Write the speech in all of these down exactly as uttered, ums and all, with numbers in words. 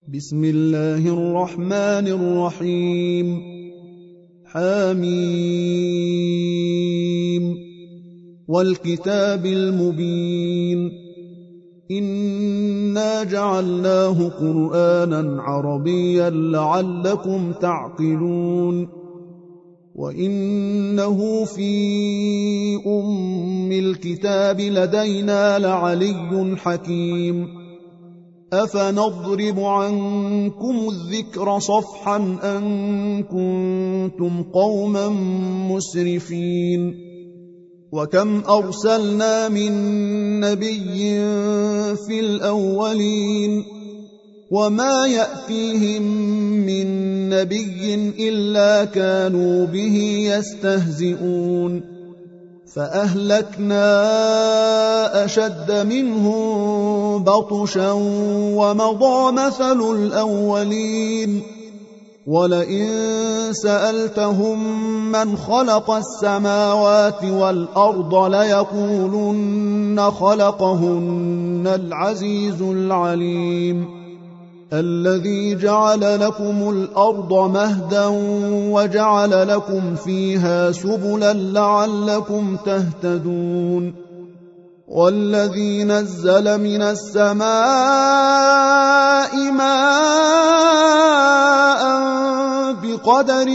بسم الله الرحمن الرحيم حميم والكتاب المبين إنا جعلناه قرآنا عربيا لعلكم تعقلون وإنه في أم الكتاب لدينا لعلي حكيم أفنضرب عنكم الذكر صفحا أن كنتم قوما مسرفين وكم أرسلنا من نبي في الأولين وما يأتيهم من نبي إلا كانوا به يستهزئون فأهلكنا أشد منهم بطشا ومضى مثل الأولين ولئن سألتهم من خلق السماوات والأرض ليقولن خلقهن العزيز العليم الذي جعل لكم الأرض مهدا وجعل لكم فيها سبلا لعلكم تهتدون والذي نزل من السماء ماء بقدر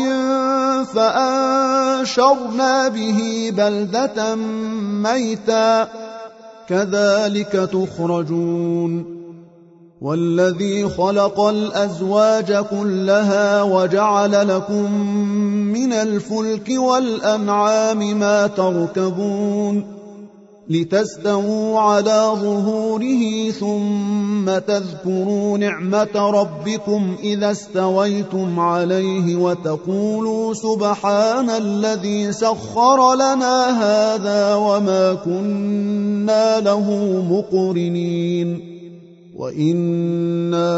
فأنشرنا به بلدة ميتا كذلك تخرجون والذي خلق الأزواج كلها وجعل لكم من الفلك والأنعام ما تركبون لتستووا على ظهوره ثم تذكروا نعمة ربكم إذا استويتم عليه وتقولوا سبحان الذي سخر لنا هذا وما كنا له مقرنين وإنا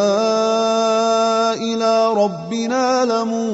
إلى ربنا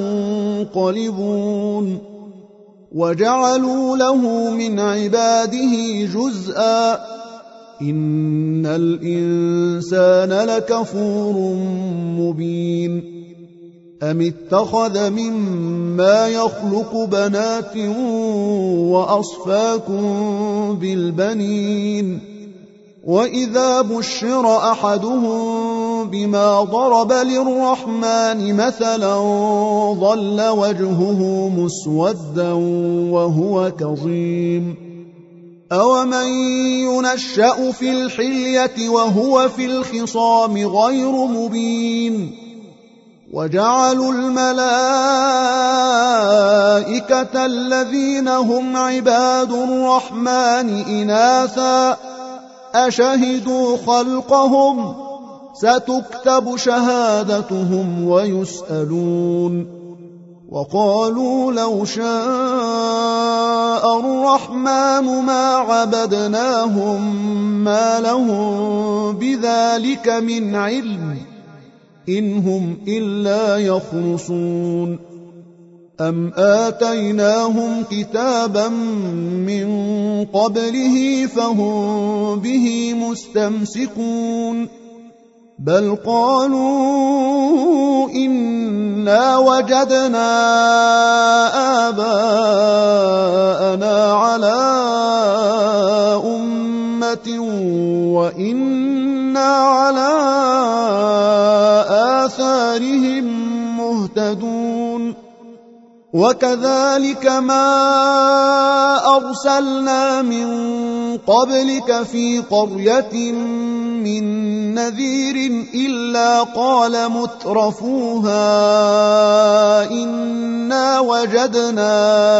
لمنقلبون وجعلوا له من عباده جزءا إن الإنسان لكفور مبين أم اتخذ مما يخلق بنات وأصفاكم بالبنين وإذا بشر أحدهم بما ضرب للرحمن مثلا ظل وجهه مسودا وهو كظيم أومن ينشأ في الحلية وهو في الخصام غير مبين وجعلوا الملائكة الذين هم عباد الرحمن إناثا أشهدوا خلقهم ستكتب شهادتهم ويسألون وقالوا لو شاء الرحمن ما عبدناهم ما لهم بذلك من علم إن هم إلا يخرصون أم آتيناهم كتابا من قبله فهم به مستمسكون بل قالوا إنا وجدنا آباءنا على أمة وإنا على آثارهم مهتدون وكذلك ما أرسلنا من قبلك في قرية من نذير إلا قال مترفوها إنا وجدنا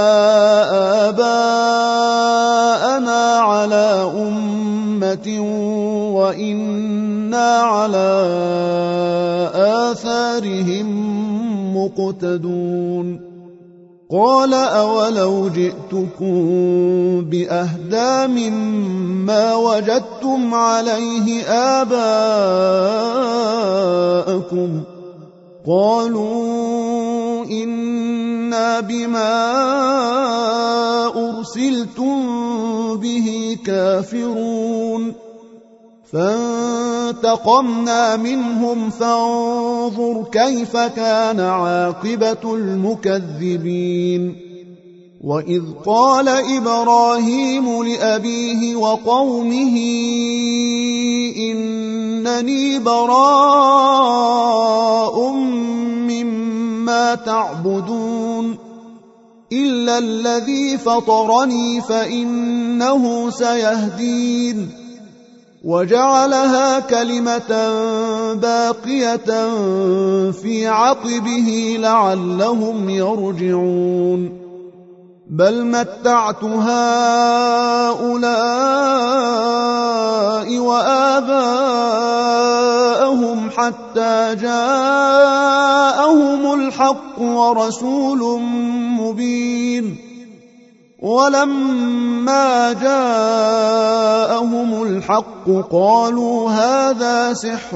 آباءنا على أمة وإنا على آثارهم مقتدون قال أولو جئتكم بأهدى مما وجدتم عليه آباءكم قالوا إنا بما أرسلتم به كافرون فانتظروا فانتقمنا منهم فانظر كيف كان عاقبة المكذبين وإذ قال إبراهيم لأبيه وقومه إنني براء مما تعبدون إلا الذي فطرني فإنه سيهدين وجعلها كلمة باقية في عقبه لعلهم يرجعون بل متعت هؤلاء وآباءهم حتى جاءهم الحق ورسول مبين ولما جاءهم الحق قالوا هذا سحر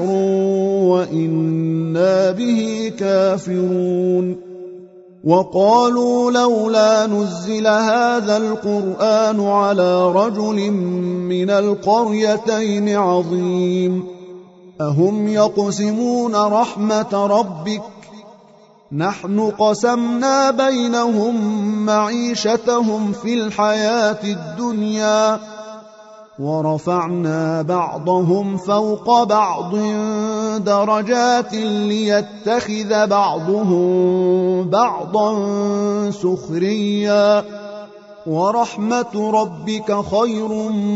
وإنا به كافرون وقالوا لولا نزل هذا القرآن على رجل من القريتين عظيم أهم يقسمون رحمة ربك نحن قسمنا بينهم معيشتهم في الحياة الدنيا ورفعنا بعضهم فوق بعض درجات ليتخذ بعضهم بعضا سخريا ورحمة ربك خير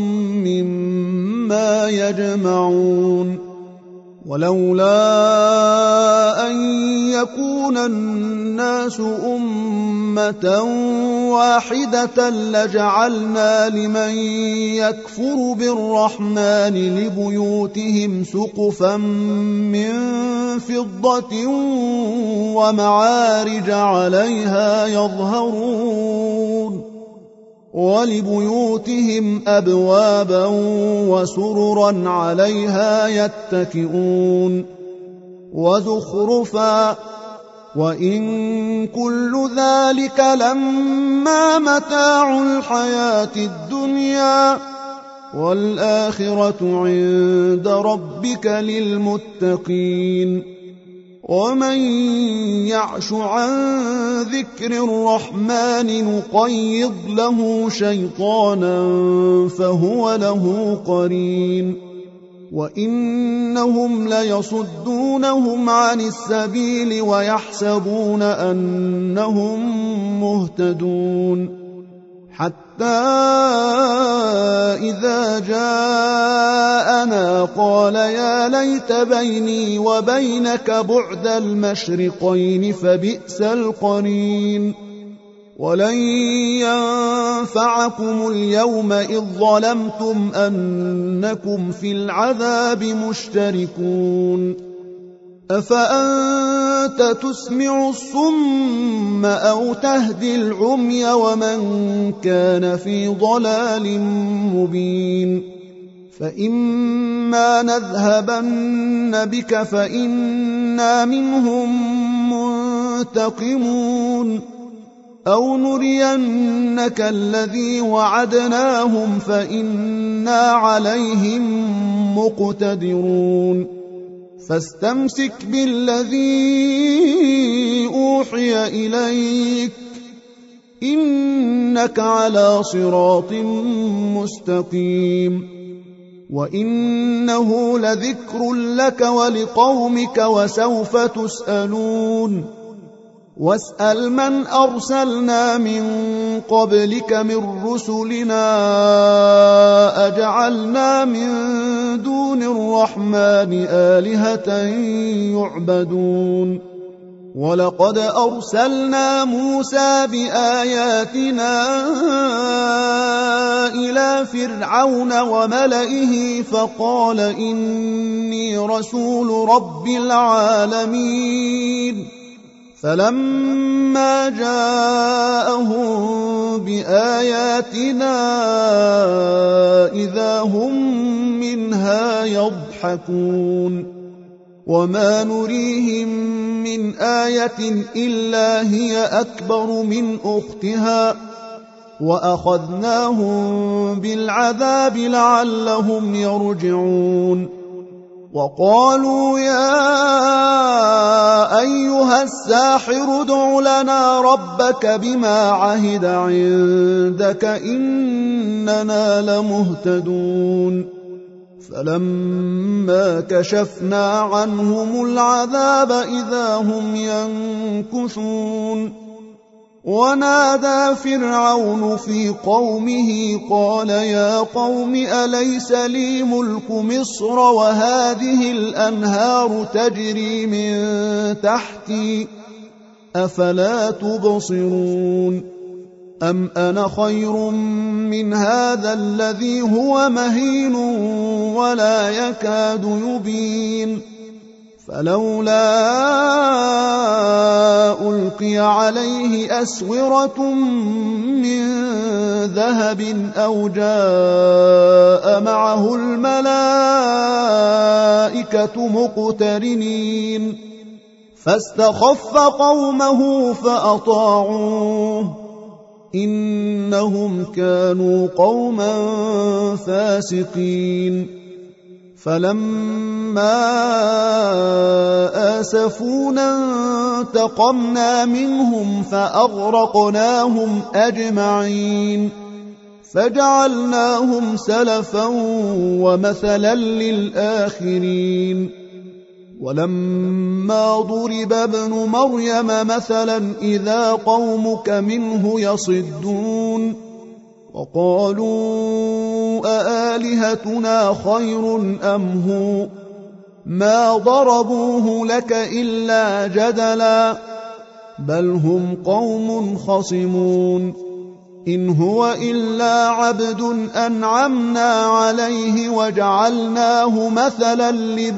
مما يجمعون ولولا أن يكون الناس أمة واحدة لجعلنا لمن يكفر بالرحمن لبيوتهم سقفا من فضة ومعارج عليها يظهرون ولبيوتهم أبوابا وسررا عليها يتكئون وزخرفا وإن كل ذلك لما متاع الحياة الدنيا والآخرة عند ربك للمتقين ومن يعش عن ذكر الرحمن نقيض له شيطانا فهو له قرين وإنهم ليصدونهم عن السبيل ويحسبون أنهم مهتدون حتى إذا جاءنا قال يا ليت بيني وبينك بعد المشرقين فبئس القرين ولن ينفعكم اليوم إذ ظلمتم أنكم في العذاب مشتركون أفأنت تسمع الصم أو تهدي العمي ومن كان في ضلال مبين فإما نذهبن بك فإنا منهم منتقمون أو نرينك الذي وعدناهم فإنا عليهم مقتدرون فاستمسك بالذي أوحي إليك إنك على صراط مستقيم وإنه لذكر لك ولقومك وسوف تسألون واسأل من أرسلنا من قبلك من رسلنا أجعلنا من دون الرحمن آلهة يعبدون ولقد أرسلنا موسى بآياتنا إلى فرعون وملئه فقال إني رسول رب العالمين فلما جاءهم بآياتنا إذا هم منها يضحكون وما نريهم من آية إلا هي أكبر من أختها وأخذناهم بالعذاب لعلهم يرجعون وقالوا يا أيها الساحر ادع لنا ربك بما عهد عندك إننا لمهتدون فلما كشفنا عنهم العذاب إذا هم ينكثون ونادى فرعون في قومه قال يا قوم أليس لي ملك مصر وهذه الأنهار تجري من تحتي أفلا تبصرون أم أنا خير من هذا الذي هو مهين ولا يكاد يبين فلولا ألقي عليه أسورة من ذهب أو جاء معه الملائكة مقترنين فاستخف قومه فأطاعوه إنهم كانوا قوما فاسقين فلما آسفونا انتقمنا منهم فأغرقناهم أجمعين فجعلناهم سلفا ومثلا للآخرين ولما ضرب ابن مريم مثلا إذا قومك منه يصدون وقالوا أآلهتنا خير أم هو ما ضربوه لك إلا جدلا بل هم قوم خصمون إن هو إلا عبد أنعمنا عليه وجعلناه مثلا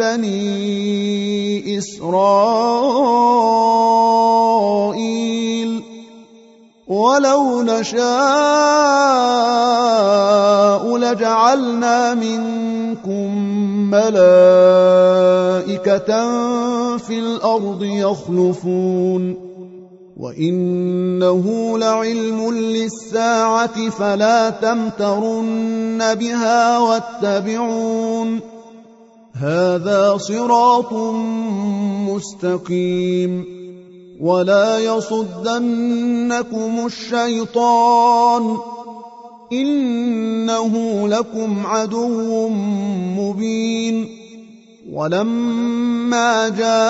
لبني إسرائيل ولو نشاء لجعلنا منكم ملائكة في الأرض يخلفون وإنه لعلم للساعة فلا تمترن بها واتبعون هذا صراط مستقيم ولا يصدنكم الشيطان إنه لكم عدو مبين ولما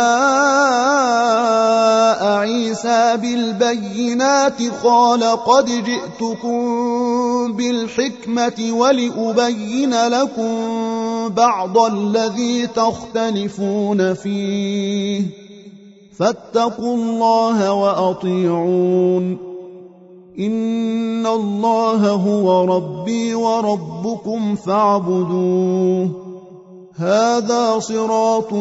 جاء عيسى بالبينات قال قد جئتكم بالحكمة ولأبين لكم بعض الذي تختلفون فيه فاتقوا الله وأطيعون إن الله هو ربي وربكم فاعبدوه هذا صراط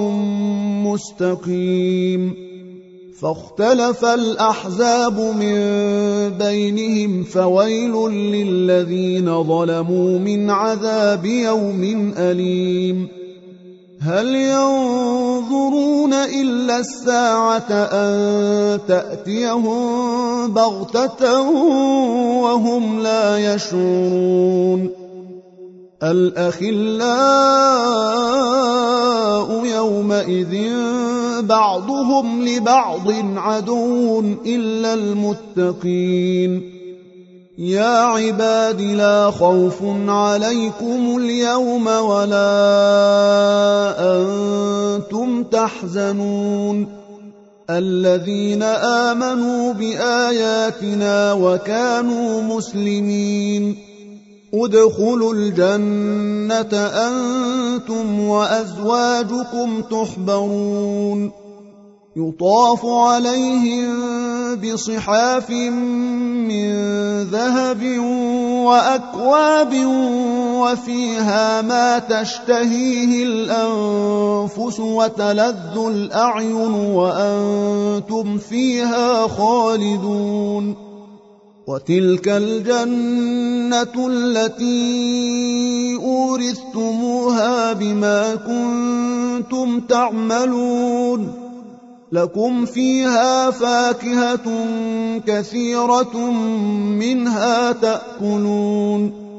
مستقيم فاختلف الأحزاب من بينهم فويل للذين ظلموا من عذاب يوم أليم هل ينظرون إلا الساعة أن تأتيهم بغتة وهم لا يشعرون الأخلاء يومئذ بعضهم لبعض عدو إلا المتقين يا عباد لا خوف عليكم اليوم ولا أنتم تحزنون الذين آمنوا بآياتنا وكانوا مسلمين ادخلوا الجنة أنتم وأزواجكم تحبرون يطاف عليهم بصحاف من ذهب وأكواب وفيها ما تشتهيه الأنفس وتلذ الأعين وأنتم فيها خالدون وتلك الجنة التي أورثتموها بما كنتم تعملون لكم فيها فاكهة كثيرة منها تأكلون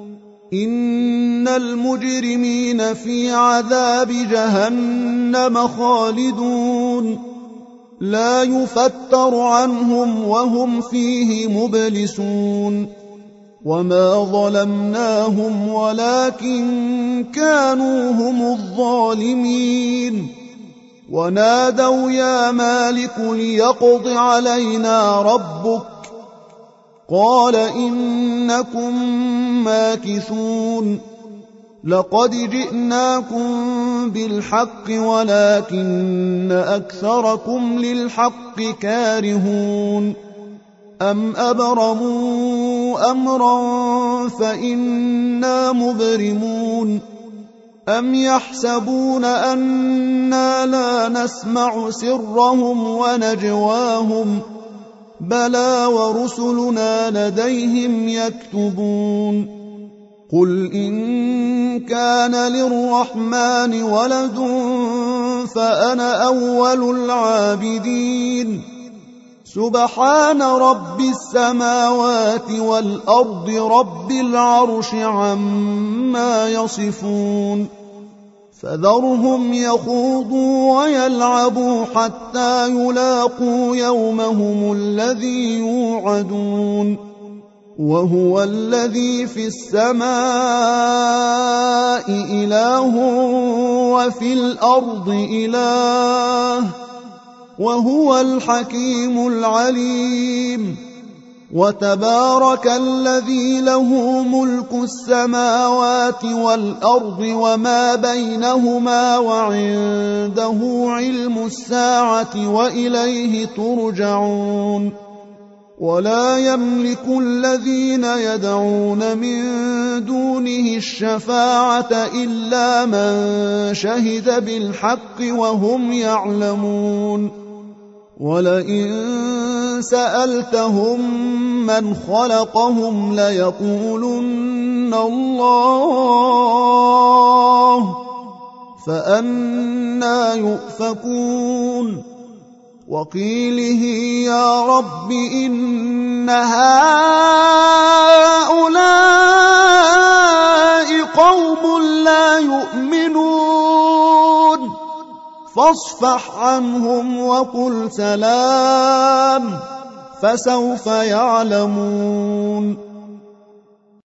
إن المجرمين في عذاب جهنم خالدون لا يفتر عنهم وهم فيه مبلسون وما ظلمناهم ولكن كانوا هم الظالمين ونادوا يا مالك ليقض علينا ربك قال إنكم ماكثون لقد جئناكم بالحق ولكن أكثركم للحق كارهون أم أبرموا أمرا فإنا مبرمون أم يحسبون أنا لا نسمع سرهم ونجواهم بلى ورسلنا لديهم يكتبون قل إن كان للرحمن ولد فأنا أول العابدين سبحان رب السماوات والأرض رب العرش عما يصفون فذرهم يخوضوا ويلعبوا حتى يلاقوا يومهم الذي يوعدون وهو الذي في السماء إله وفي الأرض إله وهو الحكيم العليم وتبارك الذي له ملك السماوات والأرض وما بينهما وعنده علم الساعة وإليه ترجعون ولا يملك الذين يدعون من دونه الشفاعة إلا من شهد بالحق وهم يعلمون ولئن سألتهم من خلقهم ليقولن الله فأنى يؤفكون وقيله يا رب إن هؤلاء قوم لا يؤمنون فاصفح عنهم وقل سلام فسوف يعلمون